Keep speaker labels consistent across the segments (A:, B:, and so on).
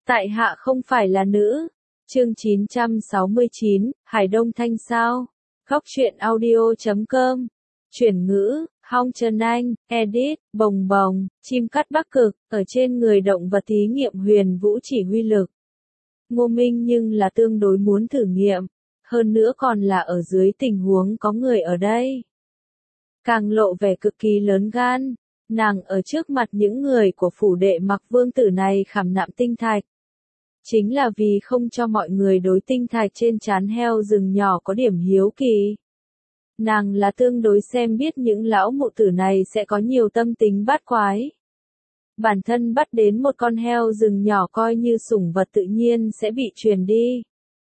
A: Tại hạ không phải là nữ. Chương 969, Hải Đông Thanh sao? Góc truyện audio.com. Chuyển ngữ, Hong Trần Anh, edit, bồng bồng, chim cắt Bắc Cực, ở trên người động vật thí nghiệm huyền vũ chỉ huy lực. Ngô Minh nhưng là tương đối muốn thử nghiệm, hơn nữa còn là ở dưới tình huống có người ở đây. Càng lộ vẻ cực kỳ lớn gan, nàng ở trước mặt những người của phủ đệ Mặc Vương tử này khảm nạm tinh thạch. Chính là vì không cho mọi người đối tinh thạch trên trán heo rừng nhỏ có điểm hiếu kỳ. Nàng là tương đối xem biết những lão mụ tử này sẽ có nhiều tâm tính bát quái. Bản thân bắt đến một con heo rừng nhỏ coi như sủng vật tự nhiên sẽ bị truyền đi.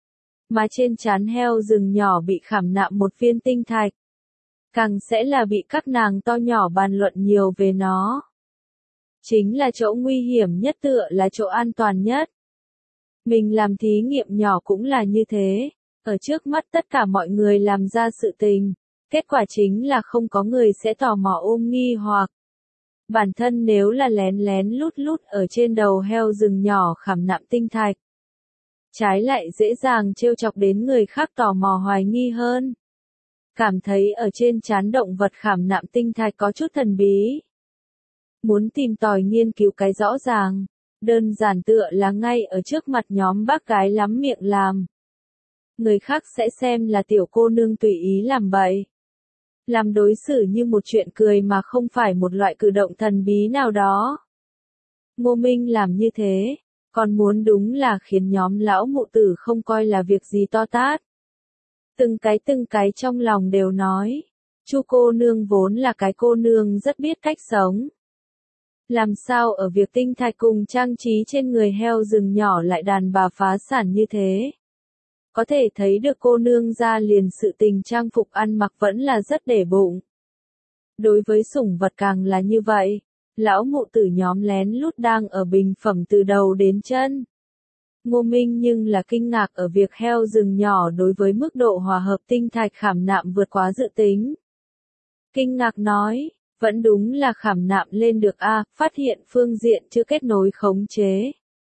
A: Mà trên trán heo rừng nhỏ bị khảm nạm một viên tinh thạch. Càng sẽ là bị các nàng to nhỏ bàn luận nhiều về nó. Chính là chỗ nguy hiểm nhất tựa là chỗ an toàn nhất. Mình làm thí nghiệm nhỏ cũng là như thế, ở trước mắt tất cả mọi người làm ra sự tình, kết quả chính là không có người sẽ tò mò ôm nghi hoặc. Bản thân nếu là lén lén lút lút ở trên đầu heo rừng nhỏ khảm nạm tinh thạch. Trái lại dễ dàng trêu chọc đến người khác tò mò hoài nghi hơn. Cảm thấy ở trên trán động vật khảm nạm tinh thạch có chút thần bí. Muốn tìm tòi nghiên cứu cái rõ ràng. Đơn giản tựa là ngay ở trước mặt nhóm bác gái lắm miệng làm. Người khác sẽ xem là tiểu cô nương tùy ý làm bậy. Làm đối xử như một chuyện cười mà không phải một loại cử động thần bí nào đó. Ngô Minh làm như thế, còn muốn đúng là khiến nhóm lão mụ tử không coi là việc gì to tát. Từng cái trong lòng đều nói, Chu cô nương vốn là cái cô nương rất biết cách sống. Làm sao ở việc tinh thạch cùng trang trí trên người heo rừng nhỏ lại đàn bà phá sản như thế? Có thể thấy được cô nương ra liền sự tình trang phục ăn mặc vẫn là rất để bụng. Đối với sủng vật càng là như vậy, lão mụ tử nhóm lén lút đang ở bình phẩm từ đầu đến chân. Ngô Minh nhưng là kinh ngạc ở việc heo rừng nhỏ đối với mức độ hòa hợp tinh thạch khảm nạm vượt quá dự tính. Kinh ngạc nói. Vẫn đúng là khảm nạm lên được phát hiện phương diện chưa kết nối khống chế.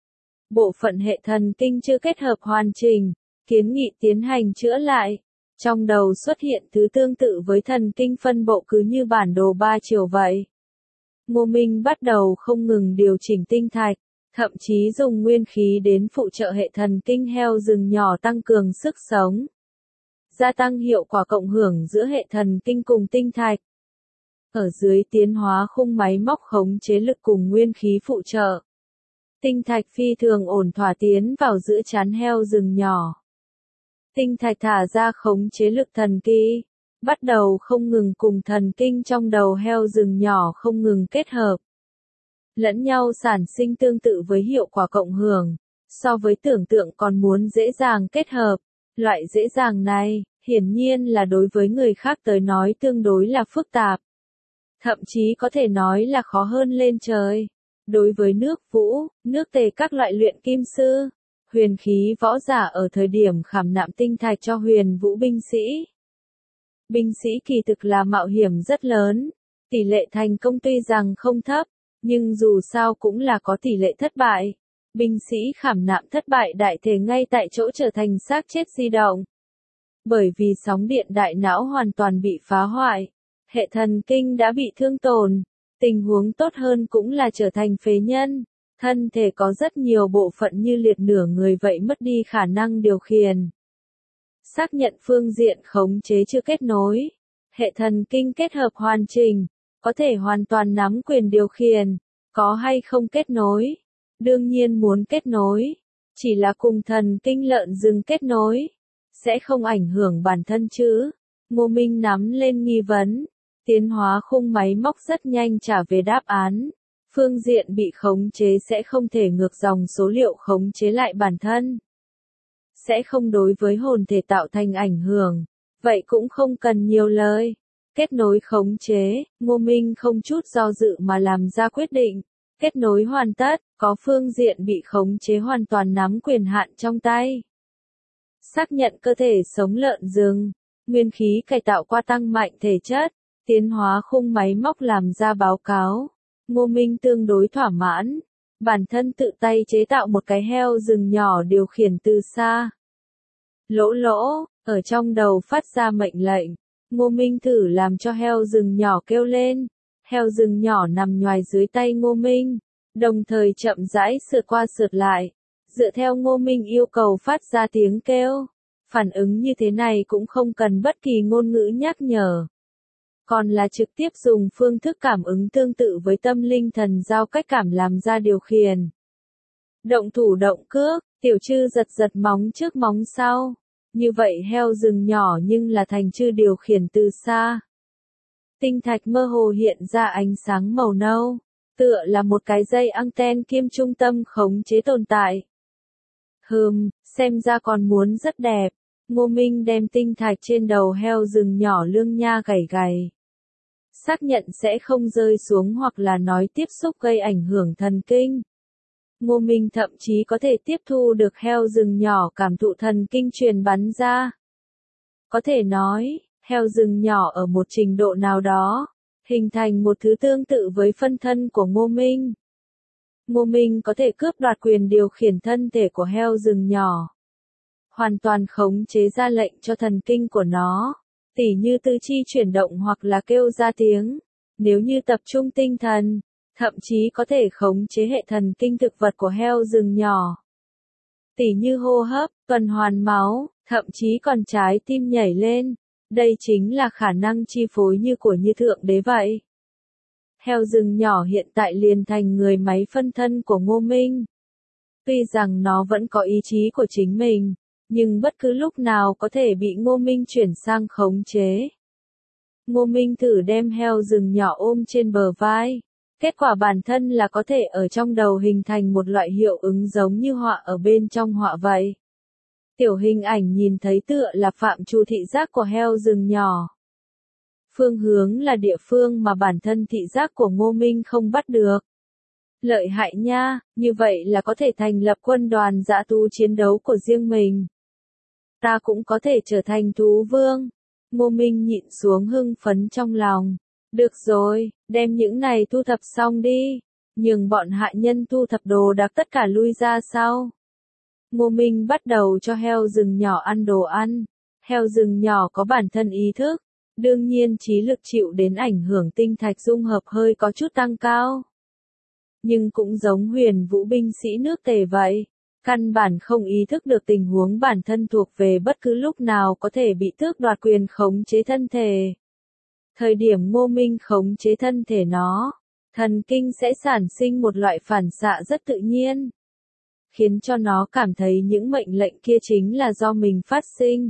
A: Bộ phận hệ thần kinh chưa kết hợp hoàn chỉnh, kiến nghị tiến hành chữa lại. Trong đầu xuất hiện thứ tương tự với thần kinh phân bộ cứ như bản đồ 3 chiều vậy. Ngô Minh bắt đầu không ngừng điều chỉnh tinh thạch, thậm chí dùng nguyên khí đến phụ trợ hệ thần kinh heo rừng nhỏ tăng cường sức sống. Gia tăng hiệu quả cộng hưởng giữa hệ thần kinh cùng tinh thạch. Ở dưới tiến hóa khung máy móc khống chế lực cùng nguyên khí phụ trợ. Tinh thạch phi thường ổn thỏa tiến vào giữa trán heo rừng nhỏ. Tinh thạch thả ra khống chế lực thần kỳ, bắt đầu không ngừng cùng thần kinh trong đầu heo rừng nhỏ không ngừng kết hợp. Lẫn nhau sản sinh tương tự với hiệu quả cộng hưởng, so với tưởng tượng còn muốn dễ dàng kết hợp. Loại dễ dàng này, hiển nhiên là đối với người khác tới nói tương đối là phức tạp. Thậm chí có thể nói là khó hơn lên trời. Đối với nước vũ, nước tề các loại luyện kim sư, huyền khí võ giả ở thời điểm khảm nạm tinh thạch cho huyền vũ binh sĩ. Binh sĩ kỳ thực là mạo hiểm rất lớn, tỷ lệ thành công tuy rằng không thấp, nhưng dù sao cũng là có tỷ lệ thất bại. Binh sĩ khảm nạm thất bại đại thể ngay tại chỗ trở thành xác chết di động. Bởi vì sóng điện đại não hoàn toàn bị phá hoại. Hệ thần kinh đã bị thương tổn, tình huống tốt hơn cũng là trở thành phế nhân, thân thể có rất nhiều bộ phận như liệt nửa người vậy mất đi khả năng điều khiển. Xác nhận phương diện khống chế chưa kết nối, hệ thần kinh kết hợp hoàn chỉnh, có thể hoàn toàn nắm quyền điều khiển, có hay không kết nối, đương nhiên muốn kết nối, chỉ là cùng thần kinh lợn rừng kết nối, sẽ không ảnh hưởng bản thân chứ. Ngô Minh nắm lên nghi vấn. Tiến hóa khung máy móc rất nhanh trả về đáp án. Phương diện bị khống chế sẽ không thể ngược dòng số liệu khống chế lại bản thân. Sẽ không đối với hồn thể tạo thành ảnh hưởng. Vậy cũng không cần nhiều lời. Kết nối khống chế, Ngô Minh không chút do dự mà làm ra quyết định. Kết nối hoàn tất, có phương diện bị khống chế hoàn toàn nắm quyền hạn trong tay. Xác nhận cơ thể sống lợn rừng. Nguyên khí cải tạo qua tăng mạnh thể chất. Tiến hóa khung máy móc làm ra báo cáo. Ngô Minh tương đối thỏa mãn. Bản thân tự tay chế tạo một cái heo rừng nhỏ điều khiển từ xa. Lỗ lỗ, ở trong đầu phát ra mệnh lệnh. Ngô Minh thử làm cho heo rừng nhỏ kêu lên. Heo rừng nhỏ nằm nhoài dưới tay Ngô Minh, đồng thời chậm rãi sượt qua sượt lại, dựa theo Ngô Minh yêu cầu phát ra tiếng kêu. Phản ứng như thế này cũng không cần bất kỳ ngôn ngữ nhắc nhở, còn là trực tiếp dùng phương thức cảm ứng tương tự với tâm linh thần giao cách cảm làm ra điều khiển. Động thủ động cước, tiểu trư giật giật móng trước móng sau. Như vậy heo rừng nhỏ nhưng là thành trư điều khiển từ xa. Tinh thạch mơ hồ hiện ra ánh sáng màu nâu, tựa là một cái dây anten kiêm trung tâm khống chế tồn tại. Xem ra còn muốn rất đẹp. Ngô Minh đem tinh thạch trên đầu heo rừng nhỏ lương nha gảy gảy. Xác nhận sẽ không rơi xuống hoặc là nói tiếp xúc gây ảnh hưởng thần kinh. Ngô Minh thậm chí có thể tiếp thu được heo rừng nhỏ cảm thụ thần kinh truyền bắn ra. Có thể nói, heo rừng nhỏ ở một trình độ nào đó, hình thành một thứ tương tự với phân thân của Ngô Minh. Ngô Minh có thể cướp đoạt quyền điều khiển thân thể của heo rừng nhỏ, hoàn toàn khống chế ra lệnh cho thần kinh của nó, tỉ như tứ chi chuyển động hoặc là kêu ra tiếng. Nếu như tập trung tinh thần, thậm chí có thể khống chế hệ thần kinh thực vật của heo rừng nhỏ, tỉ như hô hấp, tuần hoàn máu, thậm chí còn trái tim nhảy lên. Đây chính là khả năng chi phối như thượng đế vậy. Heo rừng nhỏ hiện tại liền thành người máy phân thân của Ngô Minh. Tuy rằng nó vẫn có ý chí của chính mình, nhưng bất cứ lúc nào có thể bị Ngô Minh chuyển sang khống chế. Ngô Minh thử đem heo rừng nhỏ ôm trên bờ vai. Kết quả bản thân là có thể ở trong đầu hình thành một loại hiệu ứng giống như họa ở bên trong họa vậy. Tiểu hình ảnh nhìn thấy tựa là phạm trù thị giác của heo rừng nhỏ. Phương hướng là địa phương mà bản thân thị giác của Ngô Minh không bắt được. Lợi hại nha, như vậy là có thể thành lập quân đoàn dã thú chiến đấu của riêng mình. Ta cũng có thể trở thành thú vương. Ngô Minh nhịn xuống hưng phấn trong lòng. Được rồi, đem những này thu thập xong đi. Nhưng bọn hạ nhân thu thập đồ đạc tất cả lui ra sau. Ngô Minh bắt đầu cho heo rừng nhỏ ăn đồ ăn. Heo rừng nhỏ có bản thân ý thức. Đương nhiên trí lực chịu đến ảnh hưởng tinh thạch dung hợp hơi có chút tăng cao. Nhưng cũng giống Huyền Vũ binh sĩ nước Tề vậy. Căn bản không ý thức được tình huống bản thân thuộc về bất cứ lúc nào có thể bị tước đoạt quyền khống chế thân thể. Thời điểm Ngô Minh khống chế thân thể nó, thần kinh sẽ sản sinh một loại phản xạ rất tự nhiên, khiến cho nó cảm thấy những mệnh lệnh kia chính là do mình phát sinh.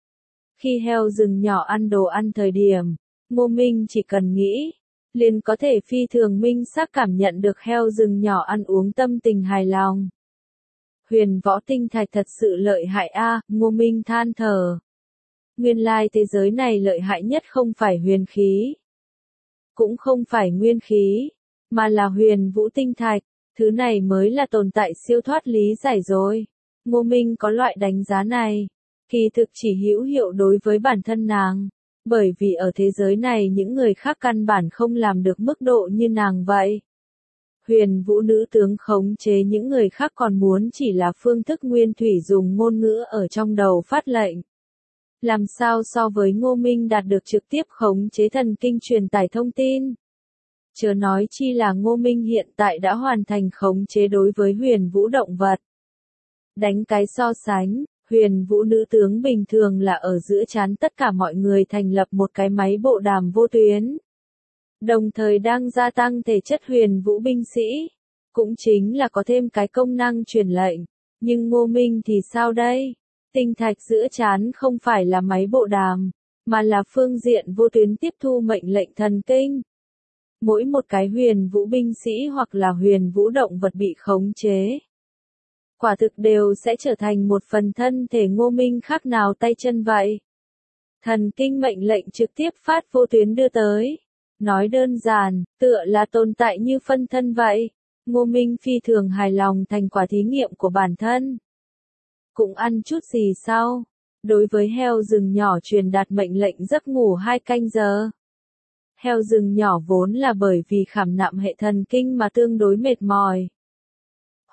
A: Khi heo rừng nhỏ ăn đồ ăn thời điểm, Ngô Minh chỉ cần nghĩ, liền có thể phi thường minh xác cảm nhận được heo rừng nhỏ ăn uống tâm tình hài lòng. Huyền võ tinh thạch thật sự lợi hại a, Ngô Minh than thở. Nguyên lai thế giới này lợi hại nhất không phải huyền khí, cũng không phải nguyên khí, mà là huyền vũ tinh thạch, thứ này mới là tồn tại siêu thoát lý giải rồi. Ngô Minh có loại đánh giá này, kỳ thực chỉ hữu hiệu đối với bản thân nàng, bởi vì ở thế giới này những người khác căn bản không làm được mức độ như nàng vậy. Huyền vũ nữ tướng khống chế những người khác còn muốn chỉ là phương thức nguyên thủy dùng ngôn ngữ ở trong đầu phát lệnh. Làm sao so với Ngô Minh đạt được trực tiếp khống chế thần kinh truyền tải thông tin. Chớ nói chi là Ngô Minh hiện tại đã hoàn thành khống chế đối với huyền vũ động vật. Đánh cái so sánh, huyền vũ nữ tướng bình thường là ở giữa trán tất cả mọi người thành lập một cái máy bộ đàm vô tuyến. Đồng thời đang gia tăng thể chất huyền vũ binh sĩ, cũng chính là có thêm cái công năng truyền lệnh. Nhưng Ngô Minh thì sao đây? Tinh thạch giữa trán không phải là máy bộ đàm, mà là phương diện vô tuyến tiếp thu mệnh lệnh thần kinh. Mỗi một cái huyền vũ binh sĩ hoặc là huyền vũ động vật bị khống chế, quả thực đều sẽ trở thành một phần thân thể Ngô Minh khác nào tay chân vậy. Thần kinh mệnh lệnh trực tiếp phát vô tuyến đưa tới. Nói đơn giản, tựa là tồn tại như phân thân vậy. Ngô Minh phi thường hài lòng thành quả thí nghiệm của bản thân. Cũng ăn chút gì sau. Đối với heo rừng nhỏ truyền đạt mệnh lệnh giấc ngủ 2 canh giờ. Heo rừng nhỏ vốn là bởi vì khảm nạm hệ thần kinh mà tương đối mệt mỏi.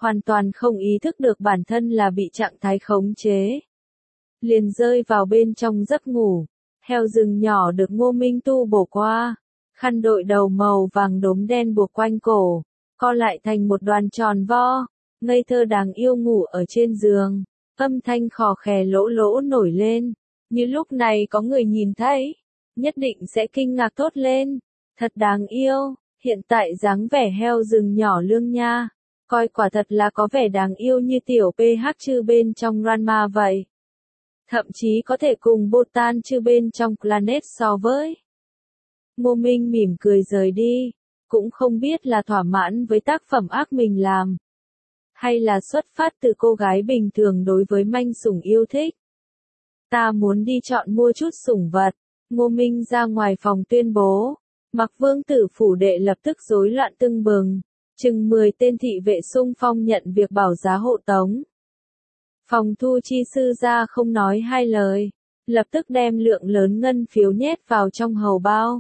A: hoàn toàn không ý thức được bản thân là bị trạng thái khống chế. Liền rơi vào bên trong giấc ngủ. Heo rừng nhỏ được Ngô Minh tu bổ qua, khăn đội đầu màu vàng đốm đen buộc quanh cổ, co lại thành một đoàn tròn vo, ngây thơ đáng yêu ngủ ở trên giường, âm thanh khò khè lỗ lỗ nổi lên, như lúc này có người nhìn thấy, nhất định sẽ kinh ngạc thốt lên, thật đáng yêu, hiện tại dáng vẻ heo rừng nhỏ lương nha, coi quả thật là có vẻ đáng yêu như tiểu PH chư bên trong Ranma vậy. Thậm chí có thể cùng Botan chư bên trong Planet so với. Ngô Minh mỉm cười rời đi, cũng không biết là thỏa mãn với tác phẩm ác mình làm, hay là xuất phát từ cô gái bình thường đối với manh sủng yêu thích. Ta muốn đi chọn mua chút sủng vật. Ngô Minh ra ngoài phòng tuyên bố, Mặc Vương tử phủ đệ lập tức rối loạn tưng bừng, chừng 10 tên thị vệ xung phong nhận việc bảo giá hộ tống. Phòng thu chi sư ra không nói hai lời, lập tức đem lượng lớn ngân phiếu nhét vào trong hầu bao.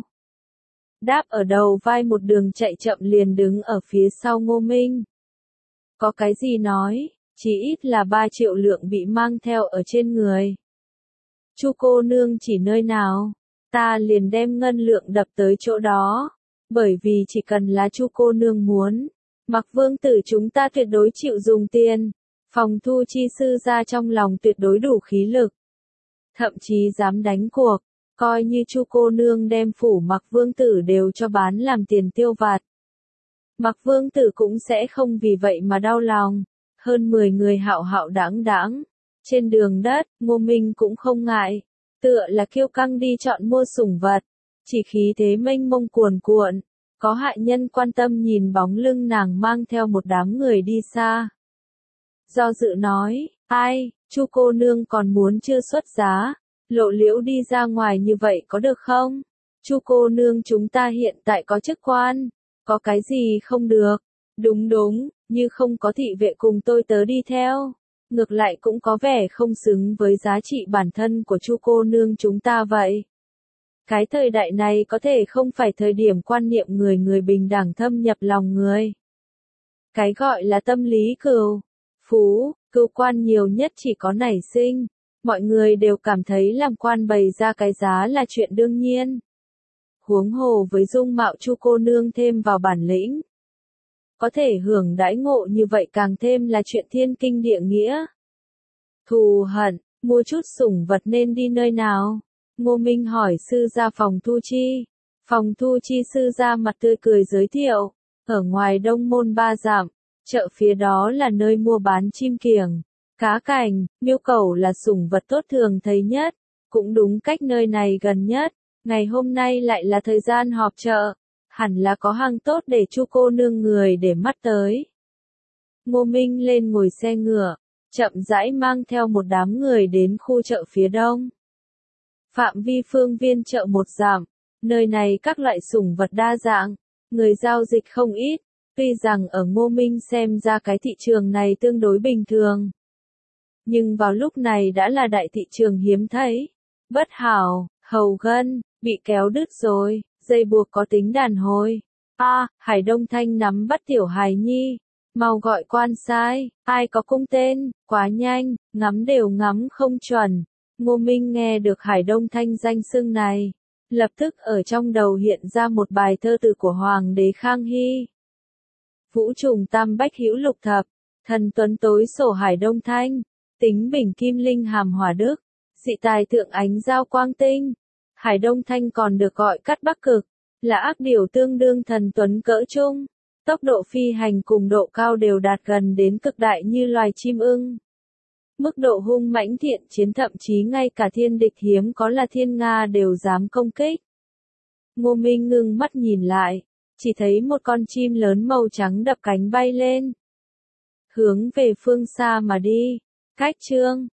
A: Đáp ở đầu vai một đường chạy chậm liền đứng ở phía sau Ngô Minh. Có cái gì nói, chỉ ít là 3 triệu lượng bị mang theo ở trên người. Chu cô nương chỉ nơi nào, ta liền đem ngân lượng đập tới chỗ đó, bởi vì chỉ cần là Chu cô nương muốn, Mặc Vương tử chúng ta tuyệt đối chịu dùng tiền. Phòng thu chi sư ra trong lòng tuyệt đối đủ khí lực. Thậm chí dám đánh cuộc, coi như Chu cô nương đem phủ Mặc Vương tử đều cho bán làm tiền tiêu vặt. Mặc Vương tử cũng sẽ không vì vậy mà đau lòng. Hơn 10 người hạo hạo đãng đãng. Trên đường đất, Ngô Minh cũng không ngại. Tựa là kiêu căng đi chọn mua sủng vật. Chỉ khí thế mênh mông cuồn cuộn. Có hại nhân quan tâm nhìn bóng lưng nàng mang theo một đám người đi xa. Do dự nói, ai, Chu cô nương còn muốn chưa xuất giá, lộ liễu đi ra ngoài như vậy có được không? Chu cô nương chúng ta hiện tại có chức quan, có cái gì không được? Đúng đúng, như không có thị vệ cùng tôi tớ đi theo, ngược lại cũng có vẻ không xứng với giá trị bản thân của Chu cô nương chúng ta vậy. Cái thời đại này có thể không phải thời điểm quan niệm người người bình đẳng thâm nhập lòng người. Cái gọi là tâm lý cừu phú, cưu quan nhiều nhất chỉ có nảy sinh. Mọi người đều cảm thấy làm quan bày ra cái giá là chuyện đương nhiên. Huống hồ với dung mạo Chu cô nương thêm vào bản lĩnh. Có thể hưởng đãi ngộ như vậy càng thêm là chuyện thiên kinh địa nghĩa. Thù hận, mua chút sủng vật nên đi nơi nào? Ngô Minh hỏi sư gia phòng thu chi. Phòng thu chi sư gia mặt tươi cười giới thiệu. Ở ngoài Đông Môn 3 dặm. Chợ phía đó là nơi mua bán chim kiểng, cá cảnh, miêu cẩu là sủng vật tốt thường thấy nhất, cũng đúng cách nơi này gần nhất, ngày hôm nay lại là thời gian họp chợ, hẳn là có hàng tốt để Chu cô nương người để mắt tới. Ngô Minh lên ngồi xe ngựa, chậm rãi mang theo một đám người đến khu chợ phía đông. Phạm vi phương viên chợ 1 dặm, nơi này các loại sủng vật đa dạng, người giao dịch không ít. Tuy rằng ở Ngô Minh xem ra cái thị trường này tương đối bình thường. Nhưng vào lúc này đã là đại thị trường hiếm thấy. Bất hảo, hầu gân, bị kéo đứt rồi, dây buộc có tính đàn hồi. Hải Đông Thanh nắm bắt tiểu hài nhi. Mau gọi quan sai, ai có cung tên, quá nhanh, ngắm đều ngắm không chuẩn. Ngô Minh nghe được Hải Đông Thanh danh xưng này. Lập tức ở trong đầu hiện ra một bài thơ từ của Hoàng đế Khang Hy. Vũ trùng tam bách hữu lục thập, thần tuấn tối sổ Hải Đông Thanh, tính bình kim linh hàm hỏa đức, dị tài thượng ánh giao quang tinh. Hải Đông Thanh còn được gọi cắt bắc cực, là ác điều tương đương thần tuấn cỡ trung, tốc độ phi hành cùng độ cao đều đạt gần đến cực đại như loài chim ưng. Mức độ hung mãnh thiện chiến thậm chí ngay cả thiên địch hiếm có là thiên nga đều dám công kích. Ngô Minh ngưng mắt nhìn lại. Chỉ thấy một con chim lớn màu trắng đập cánh bay lên. Hướng về phương xa mà đi. Cách chương